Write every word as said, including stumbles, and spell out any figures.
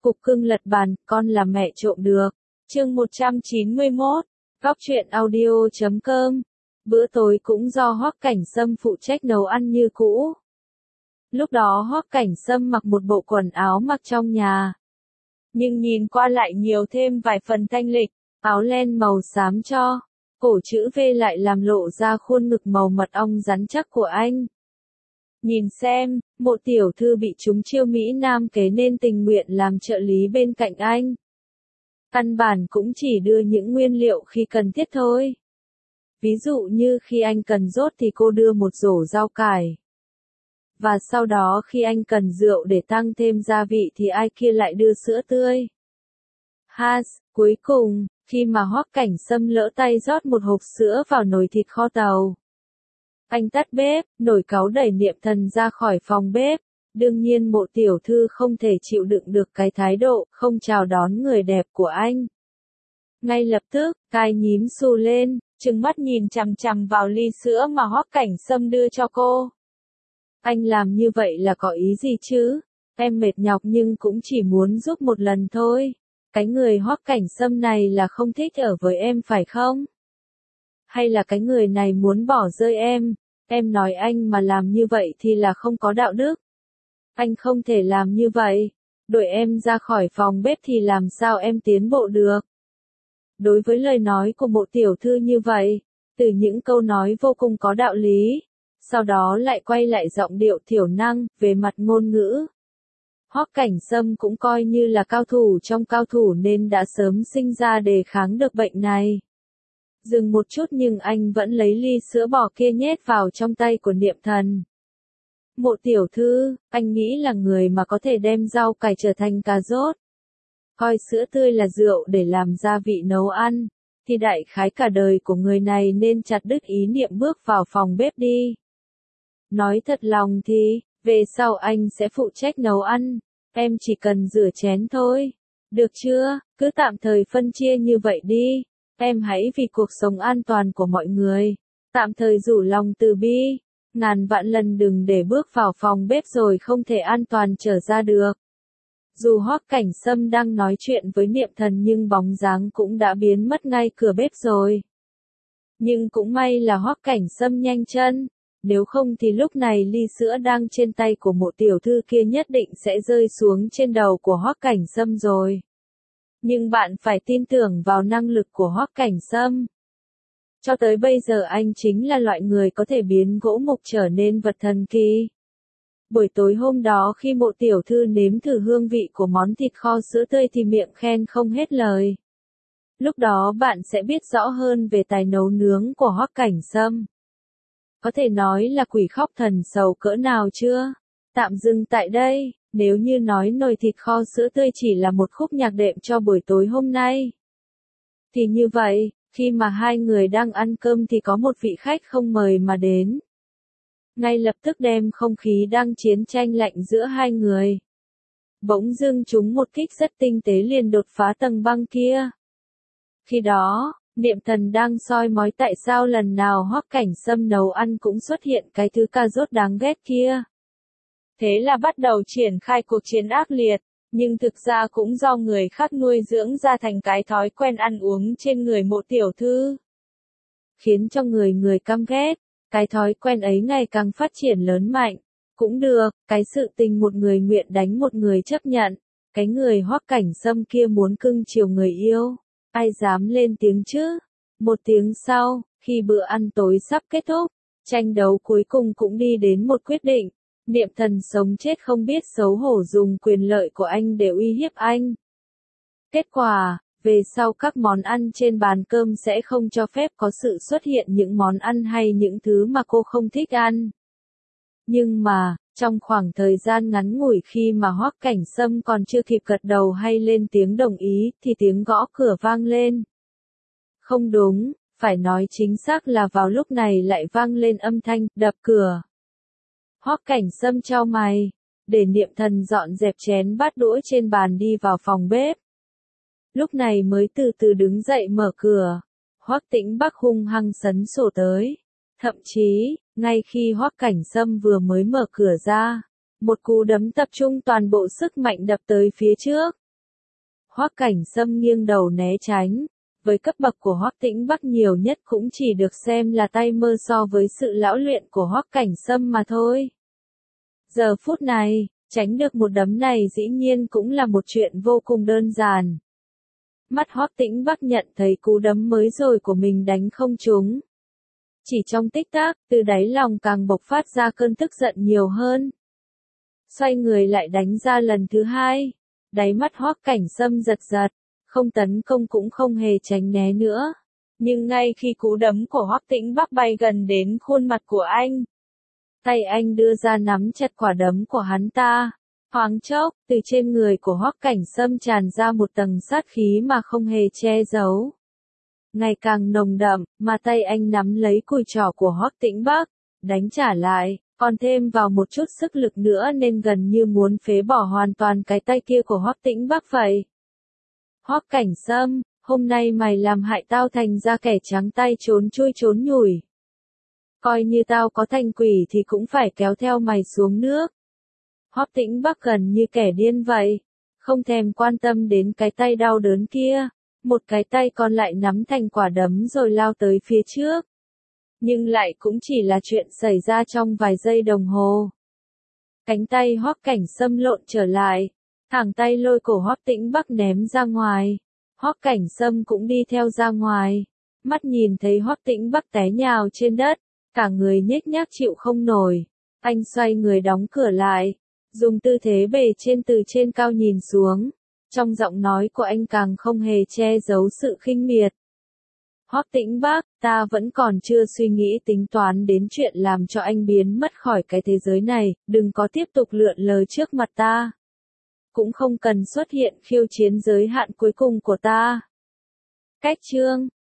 Cục cưng lật bàn, con là mẹ trộm được. Chương một trăm chín mươi mốt, Góc truyện audio chấm com. Bữa tối cũng do Hoắc Cảnh Sâm phụ trách nấu ăn như cũ. Lúc đó Hoắc Cảnh Sâm mặc một bộ quần áo mặc trong nhà. Nhưng nhìn qua lại nhiều thêm vài phần thanh lịch, áo len màu xám cho, cổ chữ V lại làm lộ ra khuôn ngực màu mật ong rắn chắc của anh. Nhìn xem, Mộ tiểu thư bị chúng chiêu Mỹ Nam kế nên tình nguyện làm trợ lý bên cạnh anh. Căn bản cũng chỉ đưa những nguyên liệu khi cần thiết thôi. Ví dụ như khi anh cần rốt thì cô đưa một rổ rau cải. Và sau đó khi anh cần rượu để tăng thêm gia vị thì ai kia lại đưa sữa tươi. Has, cuối cùng, khi mà Hoắc Cảnh Sâm lỡ tay rót một hộp sữa vào nồi thịt kho tàu. Anh tắt bếp, nổi cáu đẩy Niệm Thần ra khỏi phòng bếp. Đương nhiên Mộ tiểu thư không thể chịu đựng được cái thái độ không chào đón người đẹp của anh. Ngay lập tức, cai nhím xù lên, trừng mắt nhìn chằm chằm vào ly sữa mà Hoắc Cảnh Sâm đưa cho cô. Anh làm như vậy là có ý gì chứ? Em mệt nhọc nhưng cũng chỉ muốn giúp một lần thôi. Cái người Hoắc Cảnh Sâm này là không thích ở với em phải không? Hay là cái người này muốn bỏ rơi em? Em nói anh mà làm như vậy thì là không có đạo đức. Anh không thể làm như vậy. Đuổi em ra khỏi phòng bếp thì làm sao em tiến bộ được? Đối với lời nói của Mộ tiểu thư như vậy, từ những câu nói vô cùng có đạo lý, sau đó lại quay lại giọng điệu thiểu năng, về mặt ngôn ngữ. Hoắc Cảnh Sâm cũng coi như là cao thủ trong cao thủ nên đã sớm sinh ra đề kháng được bệnh này. Dừng một chút nhưng anh vẫn lấy ly sữa bò kia nhét vào trong tay của Niệm Thần. Mộ tiểu thư, anh nghĩ là người mà có thể đem rau cải trở thành cà rốt, coi sữa tươi là rượu để làm gia vị nấu ăn, thì đại khái cả đời của người này nên chặt đứt ý niệm bước vào phòng bếp đi. Nói thật lòng thì, về sau anh sẽ phụ trách nấu ăn, em chỉ cần rửa chén thôi. Được chưa, cứ tạm thời phân chia như vậy đi. Em hãy vì cuộc sống an toàn của mọi người, tạm thời rủ lòng từ bi, ngàn vạn lần đừng để bước vào phòng bếp rồi không thể an toàn trở ra được. Dù Hoắc Cảnh Sâm đang nói chuyện với Niệm Thần nhưng bóng dáng cũng đã biến mất ngay cửa bếp rồi. Nhưng cũng may là Hoắc Cảnh Sâm nhanh chân, nếu không thì lúc này ly sữa đang trên tay của Mộ tiểu thư kia nhất định sẽ rơi xuống trên đầu của Hoắc Cảnh Sâm rồi. Nhưng bạn phải tin tưởng vào năng lực của Hoắc Cảnh Sâm. Cho tới bây giờ anh chính là loại người có thể biến gỗ mục trở nên vật thần kỳ. Buổi tối hôm đó khi Mộ tiểu thư nếm thử hương vị của món thịt kho sữa tươi thì miệng khen không hết lời. Lúc đó bạn sẽ biết rõ hơn về tài nấu nướng của Hoắc Cảnh Sâm. Có thể nói là quỷ khóc thần sầu cỡ nào chưa? Tạm dừng tại đây. Nếu như nói nồi thịt kho sữa tươi chỉ là một khúc nhạc đệm cho buổi tối hôm nay, thì như vậy, khi mà hai người đang ăn cơm thì có một vị khách không mời mà đến. Ngay lập tức đem không khí đang chiến tranh lạnh giữa hai người. Bỗng dưng chúng một kích rất tinh tế liền đột phá tầng băng kia. Khi đó, Niệm Thần đang soi mói tại sao lần nào Hoắc Cảnh Sâm nấu ăn cũng xuất hiện cái thứ cà rốt đáng ghét kia. Thế là bắt đầu triển khai cuộc chiến ác liệt, nhưng thực ra cũng do người khác nuôi dưỡng ra thành cái thói quen ăn uống trên người Mộ tiểu thư. Khiến cho người người căm ghét, cái thói quen ấy ngày càng phát triển lớn mạnh. Cũng được, cái sự tình một người nguyện đánh một người chấp nhận, cái người Hoắc Cảnh Sâm kia muốn cưng chiều người yêu, ai dám lên tiếng chứ? Một tiếng sau, khi bữa ăn tối sắp kết thúc, tranh đấu cuối cùng cũng đi đến một quyết định. Niệm Thần sống chết không biết xấu hổ dùng quyền lợi của anh để uy hiếp anh. Kết quả, về sau các món ăn trên bàn cơm sẽ không cho phép có sự xuất hiện những món ăn hay những thứ mà cô không thích ăn. Nhưng mà, trong khoảng thời gian ngắn ngủi khi mà Hoắc Cảnh Sâm còn chưa kịp gật đầu hay lên tiếng đồng ý thì tiếng gõ cửa vang lên. Không đúng, phải nói chính xác là vào lúc này lại vang lên âm thanh đập cửa. Hoắc Cảnh Sâm chau mày, để Niệm Thần dọn dẹp chén bát đũa trên bàn đi vào phòng bếp. Lúc này mới từ từ đứng dậy mở cửa. Hoắc Tĩnh Bắc hung hăng sấn sổ tới. Thậm chí, ngay khi Hoắc Cảnh Sâm vừa mới mở cửa ra, một cú đấm tập trung toàn bộ sức mạnh đập tới phía trước. Hoắc Cảnh Sâm nghiêng đầu né tránh. Với cấp bậc của Hoắc Tĩnh Bắc nhiều nhất cũng chỉ được xem là tay mơ so với sự lão luyện của Hoắc Cảnh Sâm mà thôi. Giờ phút này, tránh được một đấm này dĩ nhiên cũng là một chuyện vô cùng đơn giản. Mắt Hoắc Tĩnh Bắc nhận thấy cú đấm mới rồi của mình đánh không trúng. Chỉ trong tích tắc, từ đáy lòng càng bộc phát ra cơn tức giận nhiều hơn. Xoay người lại đánh ra lần thứ hai. Đáy mắt Hoắc Cảnh Sâm giật giật, không tấn công cũng không hề tránh né nữa. Nhưng ngay khi cú đấm của Hoắc Tĩnh Bắc bay gần đến khuôn mặt của anh, tay anh đưa ra nắm chặt quả đấm của hắn ta. Thoáng chốc, từ trên người của Hoắc Cảnh Sâm tràn ra một tầng sát khí mà không hề che giấu. Ngày càng nồng đậm, mà tay anh nắm lấy cùi trỏ của Hoắc Tĩnh Bắc, đánh trả lại, còn thêm vào một chút sức lực nữa nên gần như muốn phế bỏ hoàn toàn cái tay kia của Hoắc Tĩnh Bắc vậy. Hoắc Cảnh Sâm, hôm nay mày làm hại tao thành ra kẻ trắng tay trốn chui trốn nhủi. Coi như tao có thành quỷ thì cũng phải kéo theo mày xuống nước. Hoắc Tĩnh Bắc gần như kẻ điên vậy, không thèm quan tâm đến cái tay đau đớn kia, một cái tay còn lại nắm thành quả đấm rồi lao tới phía trước. Nhưng lại cũng chỉ là chuyện xảy ra trong vài giây đồng hồ. Cánh tay Hoắc Cảnh Sâm lộn trở lại, thẳng tay lôi cổ Hoắc Tĩnh Bắc ném ra ngoài. Hoắc Cảnh Sâm cũng đi theo ra ngoài, mắt nhìn thấy Hoắc Tĩnh Bắc té nhào trên đất, cả người nhếch nhác chịu không nổi. Anh xoay người đóng cửa lại, dùng tư thế bề trên từ trên cao nhìn xuống. Trong giọng nói của anh càng không hề che giấu sự khinh miệt. Hoắc Tĩnh Bắc, ta vẫn còn chưa suy nghĩ tính toán đến chuyện làm cho anh biến mất khỏi cái thế giới này, đừng có tiếp tục lượn lờ trước mặt ta. Cũng không cần xuất hiện khiêu chiến giới hạn cuối cùng của ta. Cách chương